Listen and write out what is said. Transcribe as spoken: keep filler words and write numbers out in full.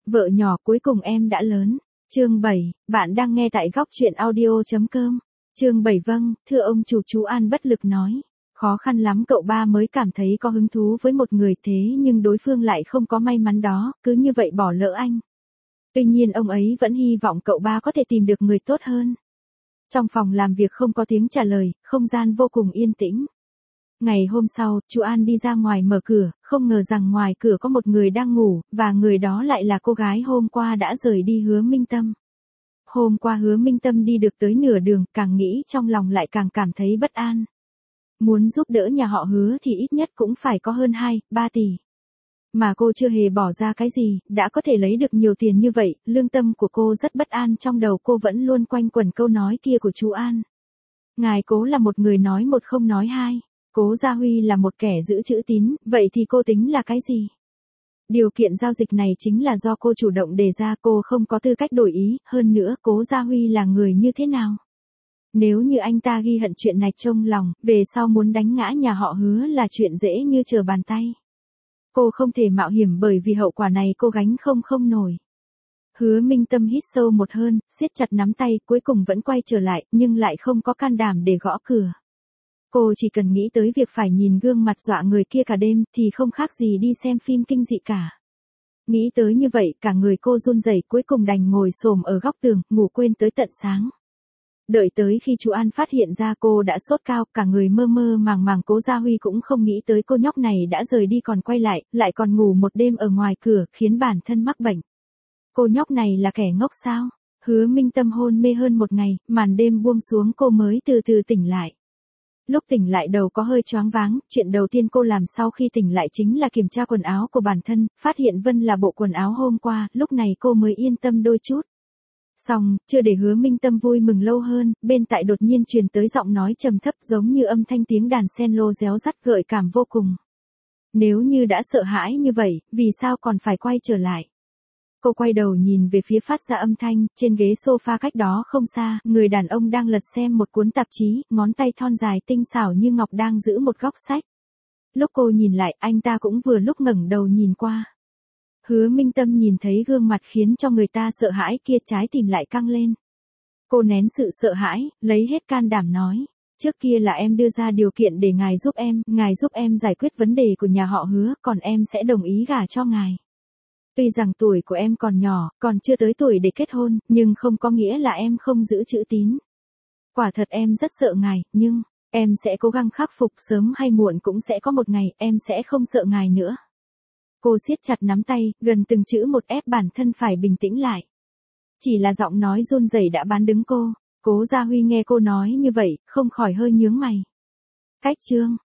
Vợ nhỏ cuối cùng em đã lớn. Chương bảy, bạn đang nghe tại góc truyện audio.com. Chương bảy vâng, thưa ông chủ, chú An bất lực nói. Khó khăn lắm cậu ba mới cảm thấy có hứng thú với một người, thế nhưng đối phương lại không có may mắn đó, cứ như vậy bỏ lỡ anh. Tuy nhiên ông ấy vẫn hy vọng cậu ba có thể tìm được người tốt hơn. Trong phòng làm việc không có tiếng trả lời, không gian vô cùng yên tĩnh. Ngày hôm sau, chú An đi ra ngoài mở cửa, không ngờ rằng ngoài cửa có một người đang ngủ, và người đó lại là cô gái hôm qua đã rời đi Hứa Minh Tâm. Hôm qua Hứa Minh Tâm đi được tới nửa đường, càng nghĩ trong lòng lại càng cảm thấy bất an. Muốn giúp đỡ nhà họ Hứa thì ít nhất cũng phải có hơn hai, ba tỷ. Mà cô chưa hề bỏ ra cái gì, đã có thể lấy được nhiều tiền như vậy, lương tâm của cô rất bất an, trong đầu cô vẫn luôn quanh quẩn câu nói kia của chú An. Ngài Cố là một người nói một không nói hai. Cố Gia Huy là một kẻ giữ chữ tín, vậy thì cô tính là cái gì? Điều kiện giao dịch này chính là do cô chủ động đề ra, cô không có tư cách đổi ý, hơn nữa Cố Gia Huy là người như thế nào? Nếu như anh ta ghi hận chuyện này trong lòng, về sau muốn đánh ngã nhà họ Hứa là chuyện dễ như trở bàn tay. Cô không thể mạo hiểm bởi vì hậu quả này cô gánh không không nổi. Hứa Minh Tâm hít sâu một hơi, siết chặt nắm tay, cuối cùng vẫn quay trở lại, nhưng lại không có can đảm để gõ cửa. Cô chỉ cần nghĩ tới việc phải nhìn gương mặt dọa người kia cả đêm thì không khác gì đi xem phim kinh dị cả. Nghĩ tới như vậy, cả người cô run rẩy, cuối cùng đành ngồi xổm ở góc tường, ngủ quên tới tận sáng. Đợi tới khi chú An phát hiện ra cô đã sốt cao, cả người mơ mơ màng màng, Cố Gia Huy cũng không nghĩ tới cô nhóc này đã rời đi còn quay lại, lại còn ngủ một đêm ở ngoài cửa, khiến bản thân mắc bệnh. Cô nhóc này là kẻ ngốc sao? Hứa Minh Tâm hôn mê hơn một ngày, màn đêm buông xuống cô mới từ từ tỉnh lại. Lúc tỉnh lại đầu có hơi choáng váng, chuyện đầu tiên cô làm sau khi tỉnh lại chính là kiểm tra quần áo của bản thân, phát hiện Vân là bộ quần áo hôm qua, lúc này cô mới yên tâm đôi chút. Xong, chưa để Hứa Minh Tâm vui mừng lâu hơn, bên tai đột nhiên truyền tới giọng nói trầm thấp giống như âm thanh tiếng đàn cello réo rắt gợi cảm vô cùng. Nếu như đã sợ hãi như vậy, vì sao còn phải quay trở lại? Cô quay đầu nhìn về phía phát ra âm thanh, trên ghế sofa cách đó không xa, người đàn ông đang lật xem một cuốn tạp chí, ngón tay thon dài tinh xảo như ngọc đang giữ một góc sách. Lúc cô nhìn lại, anh ta cũng vừa lúc ngẩng đầu nhìn qua. Hứa Minh Tâm nhìn thấy gương mặt khiến cho người ta sợ hãi kia, trái tim lại căng lên. Cô nén sự sợ hãi, lấy hết can đảm nói, trước kia là em đưa ra điều kiện để ngài giúp em, ngài giúp em giải quyết vấn đề của nhà họ Hứa, còn em sẽ đồng ý gả cho ngài. Tuy rằng tuổi của em còn nhỏ, còn chưa tới tuổi để kết hôn, nhưng không có nghĩa là em không giữ chữ tín. Quả thật em rất sợ ngài, nhưng, em sẽ cố gắng khắc phục, sớm hay muộn cũng sẽ có một ngày, em sẽ không sợ ngài nữa. Cô siết chặt nắm tay, gần từng chữ một ép bản thân phải bình tĩnh lại. Chỉ là giọng nói run rẩy đã bán đứng cô. Cố Gia Huy nghe cô nói như vậy, không khỏi hơi nhướng mày. Cách chương,